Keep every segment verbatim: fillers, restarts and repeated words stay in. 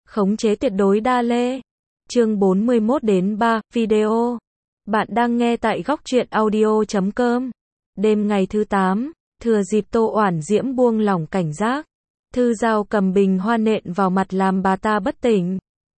Khống chế tuyệt đối đa lê. Chương bốn mươi mốt đến ba, video. Bạn đang nghe tại góc truyện audio chấm com. Đêm ngày thứ tám, thừa dịp Tô Oản Diễm buông lỏng cảnh giác, Thư Dao cầm bình hoa nện vào mặt làm bà ta bất tỉnh.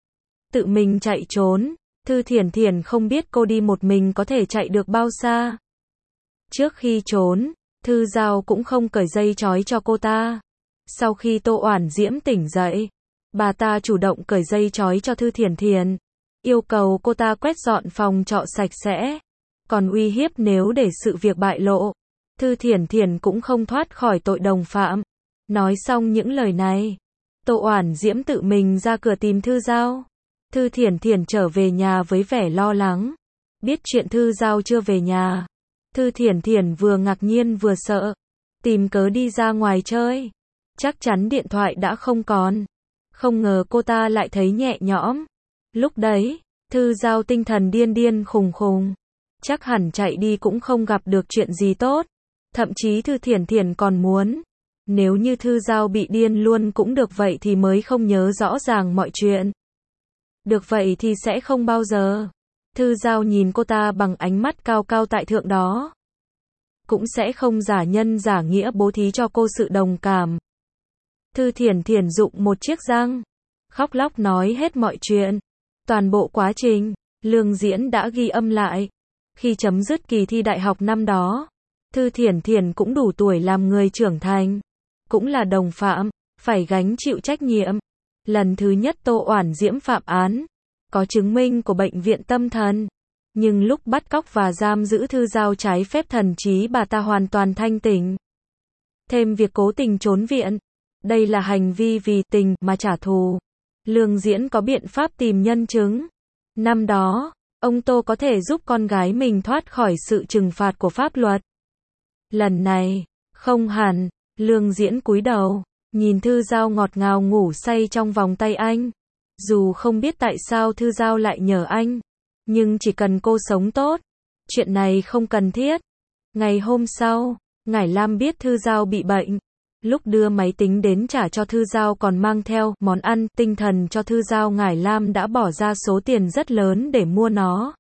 Tự mình chạy trốn, Thư Thiển Thiển không biết cô đi một mình có thể chạy được bao xa. Trước khi trốn, Thư Dao cũng không cởi dây trói cho cô ta. Sau khi Tô Oản Diễm tỉnh dậy, bà ta chủ động cởi dây trói cho Thư Thiển Thiển, yêu cầu cô ta quét dọn phòng trọ sạch sẽ, còn uy hiếp nếu để sự việc bại lộ, Thư Thiển Thiển cũng không thoát khỏi tội đồng phạm. Nói xong những lời này, Tô Oản Diễm tự mình ra cửa tìm Thư Dao. Thư Thiển Thiển trở về nhà với vẻ lo lắng. Biết chuyện Thư Dao chưa về nhà, Thư Thiển Thiển vừa ngạc nhiên vừa sợ, tìm cớ đi ra ngoài chơi. Chắc chắn điện thoại đã không còn. Không ngờ cô ta lại thấy nhẹ nhõm. Lúc đấy, Thư Dao tinh thần điên điên khùng khùng. Chắc hẳn chạy đi cũng không gặp được chuyện gì tốt. Thậm chí Thư Thiển Thiển còn muốn, nếu như Thư Dao bị điên luôn cũng được, vậy thì mới không nhớ rõ ràng mọi chuyện. Được vậy thì sẽ không bao giờ. Thư Dao nhìn cô ta bằng ánh mắt cao cao tại thượng đó. Cũng sẽ không giả nhân giả nghĩa bố thí cho cô sự đồng cảm. Thư Thiển Thiển rụng một chiếc răng, khóc lóc nói hết mọi chuyện. Toàn bộ quá trình, Lương Diễn đã ghi âm lại. Khi chấm dứt kỳ thi đại học năm đó, Thư Thiển Thiển cũng đủ tuổi làm người trưởng thành, cũng là đồng phạm, phải gánh chịu trách nhiệm. Lần thứ nhất Tô Oản Diễm phạm án, có chứng minh của bệnh viện tâm thần, nhưng lúc bắt cóc và giam giữ Thư Dao trái phép thần trí bà ta hoàn toàn thanh tỉnh. Thêm việc cố tình trốn viện, đây là hành vi vì tình mà trả thù. Lương Diễn có biện pháp tìm nhân chứng. Năm đó, ông Tô có thể giúp con gái mình thoát khỏi sự trừng phạt của pháp luật. Lần này, không hẳn. Lương Diễn cúi đầu, nhìn Thư Dao ngọt ngào ngủ say trong vòng tay anh. Dù không biết tại sao Thư Dao lại nhờ anh, nhưng chỉ cần cô sống tốt, chuyện này không cần thiết. Ngày hôm sau, Ngải Lam biết Thư Dao bị bệnh. Lúc đưa máy tính đến trả cho Thư Dao còn mang theo món ăn tinh thần cho Thư Dao, Ngải Lam đã bỏ ra số tiền rất lớn để mua nó.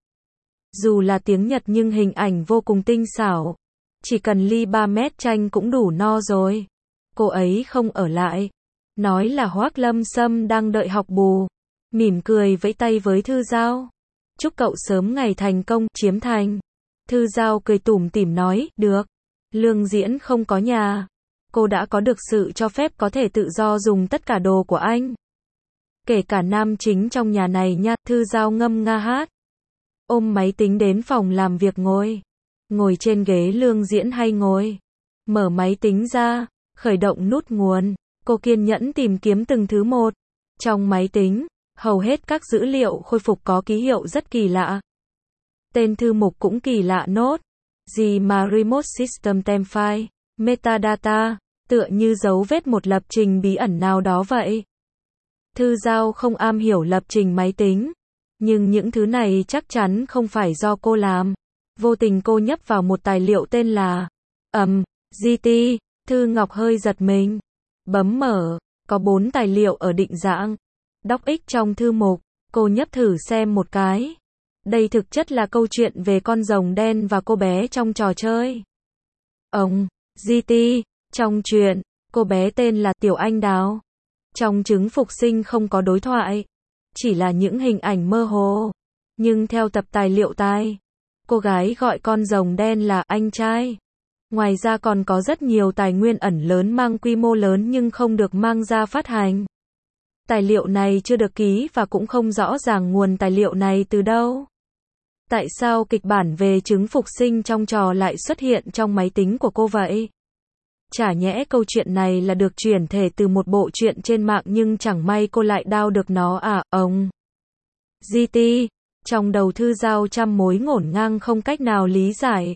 Dù là tiếng Nhật nhưng hình ảnh vô cùng tinh xảo. Chỉ cần ly ba mét chanh cũng đủ no rồi. Cô ấy không ở lại. Nói là Hoắc Lâm Sâm đang đợi học bù. Mỉm cười vẫy tay với Thư Dao. Chúc cậu sớm ngày thành công, chiếm thành. Thư Dao cười tủm tỉm nói, được. Lương Diễn không có nhà. Cô đã có được sự cho phép có thể tự do dùng tất cả đồ của anh. Kể cả nam chính trong nhà này nha. Thư Dao ngâm nga hát. Ôm máy tính đến phòng làm việc ngồi. Ngồi trên ghế Lương Diễn hay ngồi. Mở máy tính ra, khởi động nút nguồn. Cô kiên nhẫn tìm kiếm từng thứ một. Trong máy tính, hầu hết các dữ liệu khôi phục có ký hiệu rất kỳ lạ. Tên thư mục cũng kỳ lạ nốt. Gì mà Remote System Template, Metadata, tựa như dấu vết một lập trình bí ẩn nào đó vậy. Thư Dao không am hiểu lập trình máy tính, nhưng những thứ này chắc chắn không phải do cô làm. Vô tình cô nhấp vào một tài liệu tên là ầm, giê tê, Thư Ngọc hơi giật mình. Bấm mở, có bốn tài liệu ở định dạng. DocX trong thư mục, cô nhấp thử xem một cái. Đây thực chất là câu chuyện về con rồng đen và cô bé trong trò chơi. Ông, giê tê, trong truyện, cô bé tên là Tiểu Anh Đào. Trong trứng phục sinh không có đối thoại, chỉ là những hình ảnh mơ hồ. Nhưng theo tập tài liệu tai, cô gái gọi con rồng đen là anh trai. Ngoài ra còn có rất nhiều tài nguyên ẩn lớn mang quy mô lớn nhưng không được mang ra phát hành. Tài liệu này chưa được ký và cũng không rõ ràng nguồn tài liệu này từ đâu. Tại sao kịch bản về trứng phục sinh trong trò lại xuất hiện trong máy tính của cô vậy? Chả nhẽ câu chuyện này là được chuyển thể từ một bộ truyện trên mạng nhưng chẳng may cô lại đao được nó à, ông. giê tê, trong đầu Thư Dao trăm mối ngổn ngang không cách nào lý giải.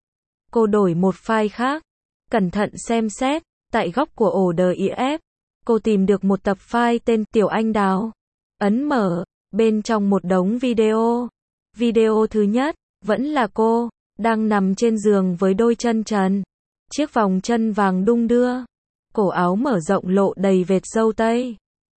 Cô đổi một file khác, cẩn thận xem xét, tại góc của ổ đờ i ép, cô tìm được một tập file tên Tiểu Anh Đào. Ấn mở, bên trong một đống video. Video thứ nhất, vẫn là cô, đang nằm trên giường với đôi chân trần. Chiếc vòng chân vàng đung đưa. Cổ áo mở rộng lộ đầy vệt râu tây.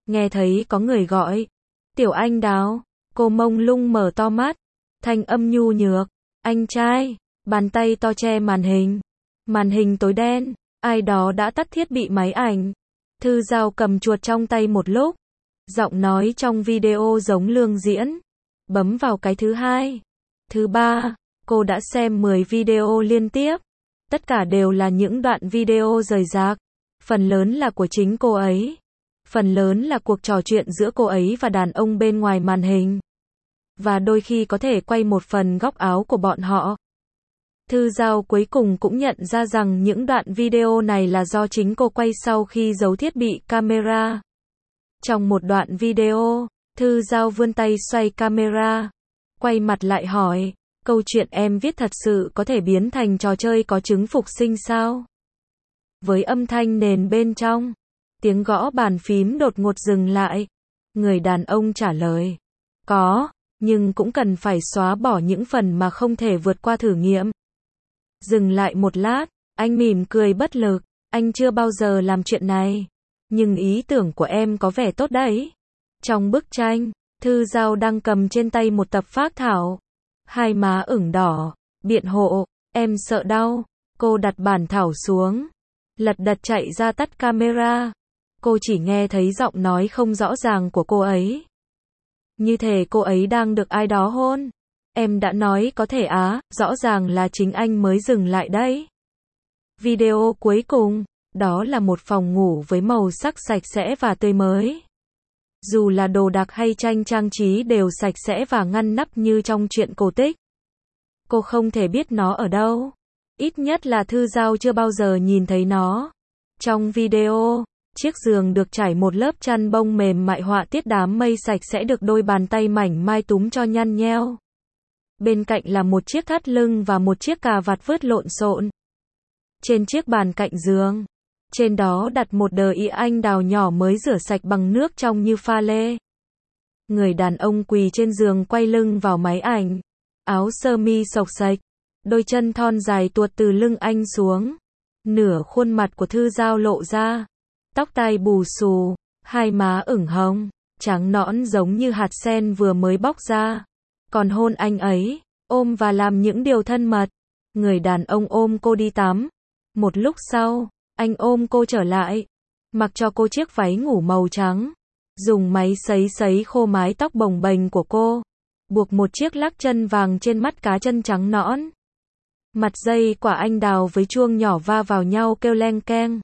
Nghe thấy có người gọi. Tiểu Anh Đào. Cô mông lung mở to mắt. Thanh âm nhu nhược. Anh trai. Bàn tay to che màn hình. Màn hình tối đen. Ai đó đã tắt thiết bị máy ảnh. Thư Giao cầm chuột trong tay một lúc. Giọng nói trong video giống Lương Diễn. Bấm vào cái thứ hai. Thứ ba. Cô đã xem mười video liên tiếp. Tất cả đều là những đoạn video rời rạc. Phần lớn là của chính cô ấy. Phần lớn là cuộc trò chuyện giữa cô ấy và đàn ông bên ngoài màn hình. Và đôi khi có thể quay một phần góc áo của bọn họ. Thư Giao cuối cùng cũng nhận ra rằng những đoạn video này là do chính cô quay sau khi giấu thiết bị camera. Trong một đoạn video, Thư Giao vươn tay xoay camera, quay mặt lại hỏi, câu chuyện em viết thật sự có thể biến thành trò chơi có trứng phục sinh sao? Với âm thanh nền bên trong, tiếng gõ bàn phím đột ngột dừng lại. Người đàn ông trả lời, có, nhưng cũng cần phải xóa bỏ những phần mà không thể vượt qua thử nghiệm. Dừng lại một lát, anh mỉm cười bất lực, anh chưa bao giờ làm chuyện này. Nhưng ý tưởng của em có vẻ tốt đấy. Trong bức tranh, Thư Giao đang cầm trên tay một tập phác thảo. Hai má ửng đỏ, biện hộ, em sợ đau. Cô đặt bản thảo xuống, lật đật chạy ra tắt camera. Cô chỉ nghe thấy giọng nói không rõ ràng của cô ấy. Như thể cô ấy đang được ai đó hôn. Em đã nói có thể á, rõ ràng là chính anh mới dừng lại đấy. Video cuối cùng, đó là một phòng ngủ với màu sắc sạch sẽ và tươi mới. Dù là đồ đạc hay tranh trang trí đều sạch sẽ và ngăn nắp như trong truyện cổ tích. Cô không thể biết nó ở đâu. Ít nhất là Thư Giao chưa bao giờ nhìn thấy nó. Trong video, chiếc giường được trải một lớp chăn bông mềm mại, họa tiết đám mây sạch sẽ được đôi bàn tay mảnh mai túm cho nhăn nheo. Bên cạnh là một chiếc thắt lưng và một chiếc cà vạt vứt lộn xộn. Trên chiếc bàn cạnh giường, trên đó đặt một đờ y anh đào nhỏ mới rửa sạch bằng nước trong như pha lê. Người đàn ông quỳ trên giường quay lưng vào máy ảnh, áo sơ mi xộc xệch, đôi chân thon dài tuột từ lưng anh xuống. Nửa khuôn mặt của Thư Giao lộ ra, tóc tai bù xù, hai má ửng hồng, trắng nõn giống như hạt sen vừa mới bóc ra. Còn hôn anh ấy, ôm và làm những điều thân mật. Người đàn ông ôm cô đi tắm. Một lúc sau, anh ôm cô trở lại, mặc cho cô chiếc váy ngủ màu trắng, dùng máy sấy sấy khô mái tóc bồng bềnh của cô, buộc một chiếc lắc chân vàng trên mắt cá chân trắng nõn. Mặt dây quả anh đào với chuông nhỏ va vào nhau kêu leng keng.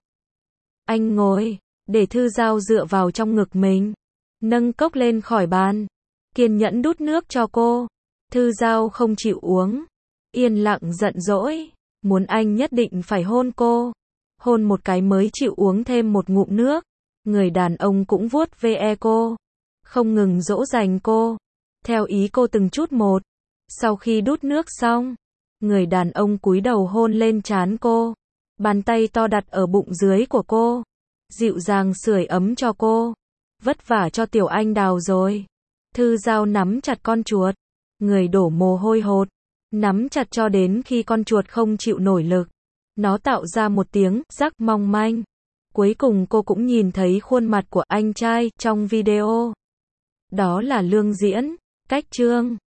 Anh ngồi, để Thư Giao dựa vào trong ngực mình, nâng cốc lên khỏi bàn, kiên nhẫn đút nước cho cô. Thư Giao không chịu uống, yên lặng giận dỗi, muốn anh nhất định phải hôn cô. Hôn một cái mới chịu uống thêm một ngụm nước. Người đàn ông cũng vuốt ve cô, không ngừng dỗ dành cô, theo ý cô từng chút một. Sau khi đút nước xong, người đàn ông cúi đầu hôn lên trán cô, bàn tay to đặt ở bụng dưới của cô, dịu dàng sưởi ấm cho cô. Vất vả cho Tiểu Anh Đào rồi. Thư Giao nắm chặt con chuột, người đổ mồ hôi hột, nắm chặt cho đến khi con chuột không chịu nổi lực. Nó tạo ra một tiếng rắc mong manh. Cuối cùng cô cũng nhìn thấy khuôn mặt của anh trai trong video. Đó là Lương Diễn, Cách Chương.